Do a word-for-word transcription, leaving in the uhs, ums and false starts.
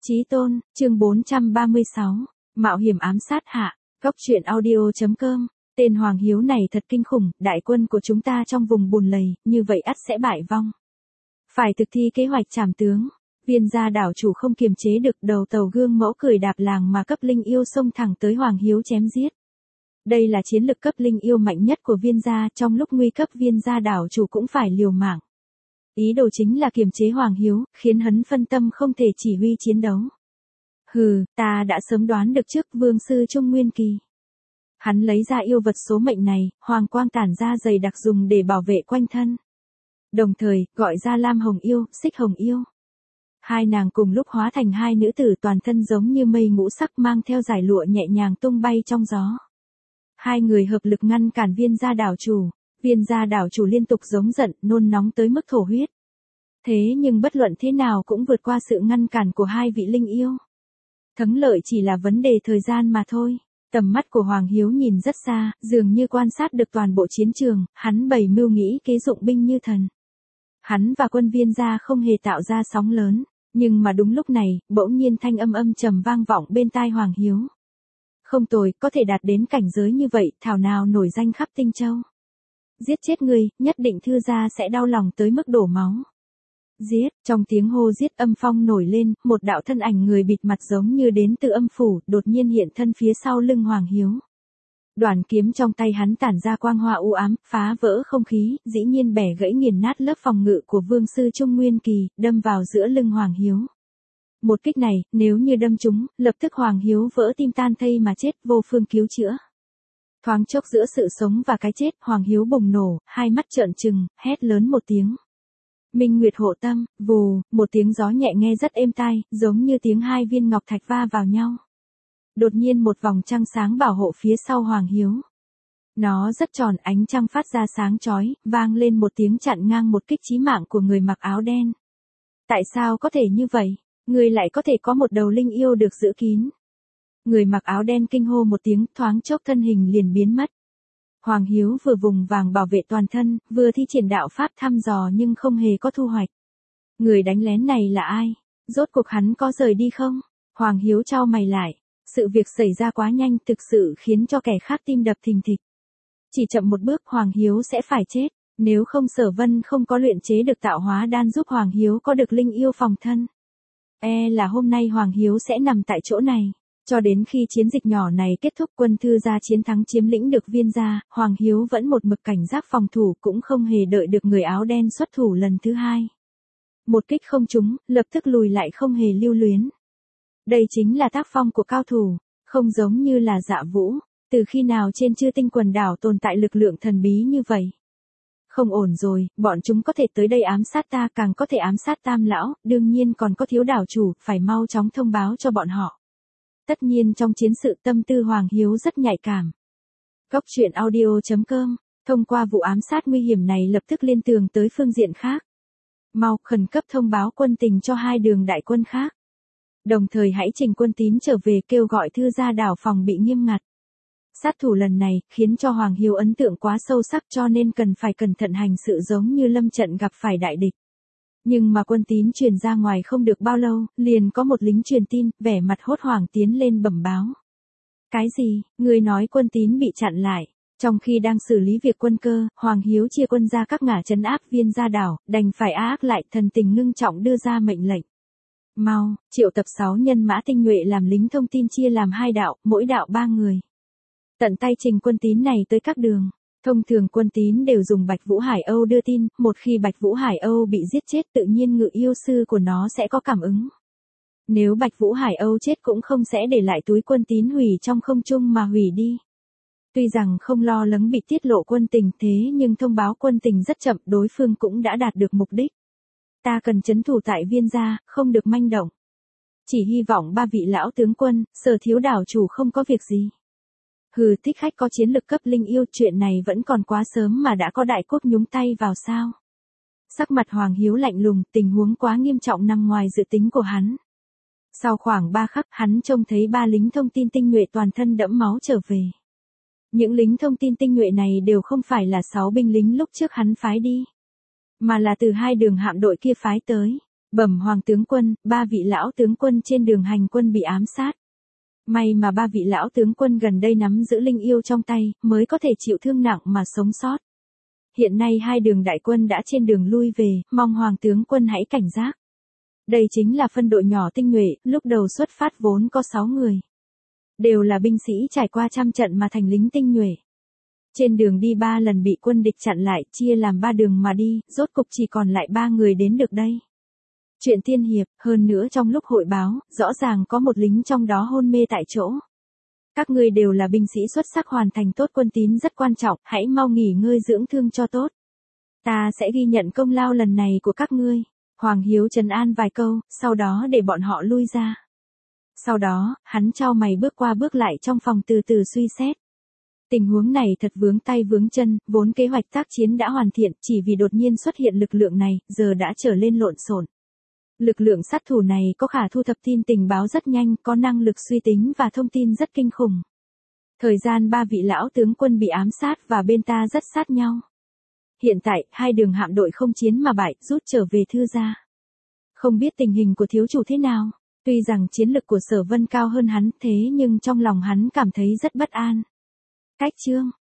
Chí tôn, chương bốn trăm ba mươi sáu, Mạo hiểm ám sát hạ, góc truyện audio.com, tên Hoàng Hiếu này thật kinh khủng, đại quân của chúng ta trong vùng bùn lầy, như vậy ắt sẽ bại vong. Phải thực thi kế hoạch trảm tướng, Viên gia đảo chủ không kiềm chế được, đầu tàu gương mẫu cười đạp làng mà cấp linh yêu xông thẳng tới Hoàng Hiếu chém giết. Đây là chiến lực cấp linh yêu mạnh nhất của Viên gia, trong lúc nguy cấp Viên gia đảo chủ cũng phải liều mạng. Ý đồ chính là kiềm chế Hoàng Hiếu, khiến hắn phân tâm không thể chỉ huy chiến đấu. Hừ, ta đã sớm đoán được trước, Vương sư Trung Nguyên Kỳ. Hắn lấy ra yêu vật số mệnh này, hoàng quang tản ra dày đặc dùng để bảo vệ quanh thân. Đồng thời, gọi ra Lam Hồng Yêu, Xích Hồng Yêu. Hai nàng cùng lúc hóa thành hai nữ tử toàn thân giống như mây ngũ sắc mang theo dải lụa nhẹ nhàng tung bay trong gió. Hai người hợp lực ngăn cản Viên gia đảo chủ. Viên gia đảo chủ liên tục giống giận, nôn nóng tới mức thổ huyết. Thế nhưng bất luận thế nào cũng vượt qua sự ngăn cản của hai vị linh yêu. Thắng lợi chỉ là vấn đề thời gian mà thôi. Tầm mắt của Hoàng Hiếu nhìn rất xa, dường như quan sát được toàn bộ chiến trường, hắn bày mưu nghĩ kế dụng binh như thần. Hắn và quân Viên gia không hề tạo ra sóng lớn, nhưng mà đúng lúc này, bỗng nhiên thanh âm âm trầm vang vọng bên tai Hoàng Hiếu. Không tồi, có thể đạt đến cảnh giới như vậy, thảo nào nổi danh khắp Tinh Châu. Giết chết người, nhất định Thư gia sẽ đau lòng tới mức đổ máu. Giết, trong tiếng hô giết âm phong nổi lên, một đạo thân ảnh người bịt mặt giống như đến từ âm phủ, đột nhiên hiện thân phía sau lưng Hoàng Hiếu. Đoàn kiếm trong tay hắn tản ra quang hoa u ám, phá vỡ không khí, dĩ nhiên bẻ gãy nghiền nát lớp phòng ngự của Vương sư Trung Nguyên Kỳ, đâm vào giữa lưng Hoàng Hiếu. Một kích này, nếu như đâm trúng, lập tức Hoàng Hiếu vỡ tim tan thây mà chết, vô phương cứu chữa. Thoáng chốc giữa sự sống và cái chết, Hoàng Hiếu bùng nổ, hai mắt trợn trừng, hét lớn một tiếng. Minh Nguyệt hộ tâm, vù, một tiếng gió nhẹ nghe rất êm tai, giống như tiếng hai viên ngọc thạch va vào nhau. Đột nhiên một vòng trăng sáng bảo hộ phía sau Hoàng Hiếu. Nó rất tròn, ánh trăng phát ra sáng chói, vang lên một tiếng chặn ngang một kích chí mạng của người mặc áo đen. Tại sao có thể như vậy? Người lại có thể có một đầu linh yêu được giữ kín. Người mặc áo đen kinh hô một tiếng, thoáng chốc thân hình liền biến mất. Hoàng Hiếu vừa vùng vàng bảo vệ toàn thân, vừa thi triển đạo pháp thăm dò nhưng không hề có thu hoạch. Người đánh lén này là ai? Rốt cuộc hắn có rời đi không? Hoàng Hiếu chau mày lại. Sự việc xảy ra quá nhanh, thực sự khiến cho kẻ khác tim đập thình thịch. Chỉ chậm một bước Hoàng Hiếu sẽ phải chết. Nếu không Sở Vân không có luyện chế được tạo hóa đan giúp Hoàng Hiếu có được linh yêu phòng thân. E là hôm nay Hoàng Hiếu sẽ nằm tại chỗ này. Cho đến khi chiến dịch nhỏ này kết thúc, quân Thư gia chiến thắng chiếm lĩnh được Viên gia, Hoàng Hiếu vẫn một mực cảnh giác phòng thủ, cũng không hề đợi được người áo đen xuất thủ lần thứ hai. Một kích không trúng, lập tức lùi lại không hề lưu luyến. Đây chính là tác phong của cao thủ, không giống như là Dạ Vũ. Từ khi nào trên Chư Tinh quần đảo tồn tại lực lượng thần bí như vậy? Không ổn rồi, bọn chúng có thể tới đây ám sát ta, càng có thể ám sát Tam lão, đương nhiên còn có Thiếu đảo chủ, phải mau chóng thông báo cho bọn họ. Tất nhiên trong chiến sự tâm tư Hoàng Hiếu rất nhạy cảm. Góc truyện audio.com, thông qua vụ ám sát nguy hiểm này lập tức liên tưởng tới phương diện khác. Mau khẩn cấp thông báo quân tình cho hai đường đại quân khác. Đồng thời hãy trình quân tín trở về, kêu gọi Thư gia đảo phòng bị nghiêm ngặt. Sát thủ lần này khiến cho Hoàng Hiếu ấn tượng quá sâu sắc, cho nên cần phải cẩn thận hành sự giống như lâm trận gặp phải đại địch. Nhưng mà quân tín truyền ra ngoài không được bao lâu, liền có một lính truyền tin, vẻ mặt hốt hoảng tiến lên bẩm báo. Cái gì? Người nói quân tín bị chặn lại. Trong khi đang xử lý việc quân cơ, Hoàng Hiếu chia quân ra các ngả trấn áp Viên gia đảo, đành phải ác lại, thần tình ngưng trọng đưa ra mệnh lệnh. Mau, triệu tập sáu nhân mã tinh nhuệ làm lính thông tin, chia làm hai đạo, mỗi đạo ba người. Tận tay trình quân tín này tới các đường. Thông thường quân tín đều dùng Bạch Vũ Hải Âu đưa tin, một khi Bạch Vũ Hải Âu bị giết chết tự nhiên ngự yêu sư của nó sẽ có cảm ứng. Nếu Bạch Vũ Hải Âu chết cũng không sẽ để lại túi quân tín hủy trong không trung mà hủy đi. Tuy rằng không lo lắng bị tiết lộ quân tình, thế nhưng thông báo quân tình rất chậm, đối phương cũng đã đạt được mục đích. Ta cần trấn thủ tại Viên gia, không được manh động. Chỉ hy vọng ba vị lão tướng quân, Sở Thiếu đảo chủ không có việc gì. Hừ, thích khách có chiến lực cấp linh yêu, chuyện này vẫn còn quá sớm mà đã có đại quốc nhúng tay vào sao? Sắc mặt Hoàng Hiếu lạnh lùng, tình huống quá nghiêm trọng nằm ngoài dự tính của hắn. Sau khoảng ba khắc, hắn trông thấy ba lính thông tin tinh nhuệ toàn thân đẫm máu trở về. Những lính thông tin tinh nhuệ này đều không phải là sáu binh lính lúc trước hắn phái đi, mà là từ hai đường hạm đội kia phái tới. Bẩm hoàng tướng quân, ba vị lão tướng quân trên đường hành quân bị ám sát. May mà ba vị lão tướng quân gần đây nắm giữ linh yêu trong tay, mới có thể chịu thương nặng mà sống sót. Hiện nay hai đường đại quân đã trên đường lui về, mong hoàng tướng quân hãy cảnh giác. Đây chính là phân đội nhỏ tinh nhuệ, lúc đầu xuất phát vốn có sáu người. Đều là binh sĩ trải qua trăm trận mà thành lính tinh nhuệ. Trên đường đi ba lần bị quân địch chặn lại, chia làm ba đường mà đi, rốt cục chỉ còn lại ba người đến được đây. Chuyện tiên hiệp, hơn nữa trong lúc hội báo, rõ ràng có một lính trong đó hôn mê tại chỗ. Các ngươi đều là binh sĩ xuất sắc hoàn thành tốt quân tín rất quan trọng, hãy mau nghỉ ngơi dưỡng thương cho tốt. Ta sẽ ghi nhận công lao lần này của các ngươi. Hoàng Hiếu trấn an vài câu, sau đó để bọn họ lui ra. Sau đó, hắn chau mày bước qua bước lại trong phòng từ từ suy xét. Tình huống này thật vướng tay vướng chân, vốn kế hoạch tác chiến đã hoàn thiện, chỉ vì đột nhiên xuất hiện lực lượng này, giờ đã trở lên lộn xộn. Lực lượng sát thủ này có khả thu thập tin tình báo rất nhanh, có năng lực suy tính và thông tin rất kinh khủng. Thời gian ba vị lão tướng quân bị ám sát và bên ta rất sát nhau. Hiện tại, hai đường hạm đội không chiến mà bại, rút trở về Thư gia. Không biết tình hình của thiếu chủ thế nào, tuy rằng chiến lực của Sở Vân cao hơn hắn, thế nhưng trong lòng hắn cảm thấy rất bất an. Cách chương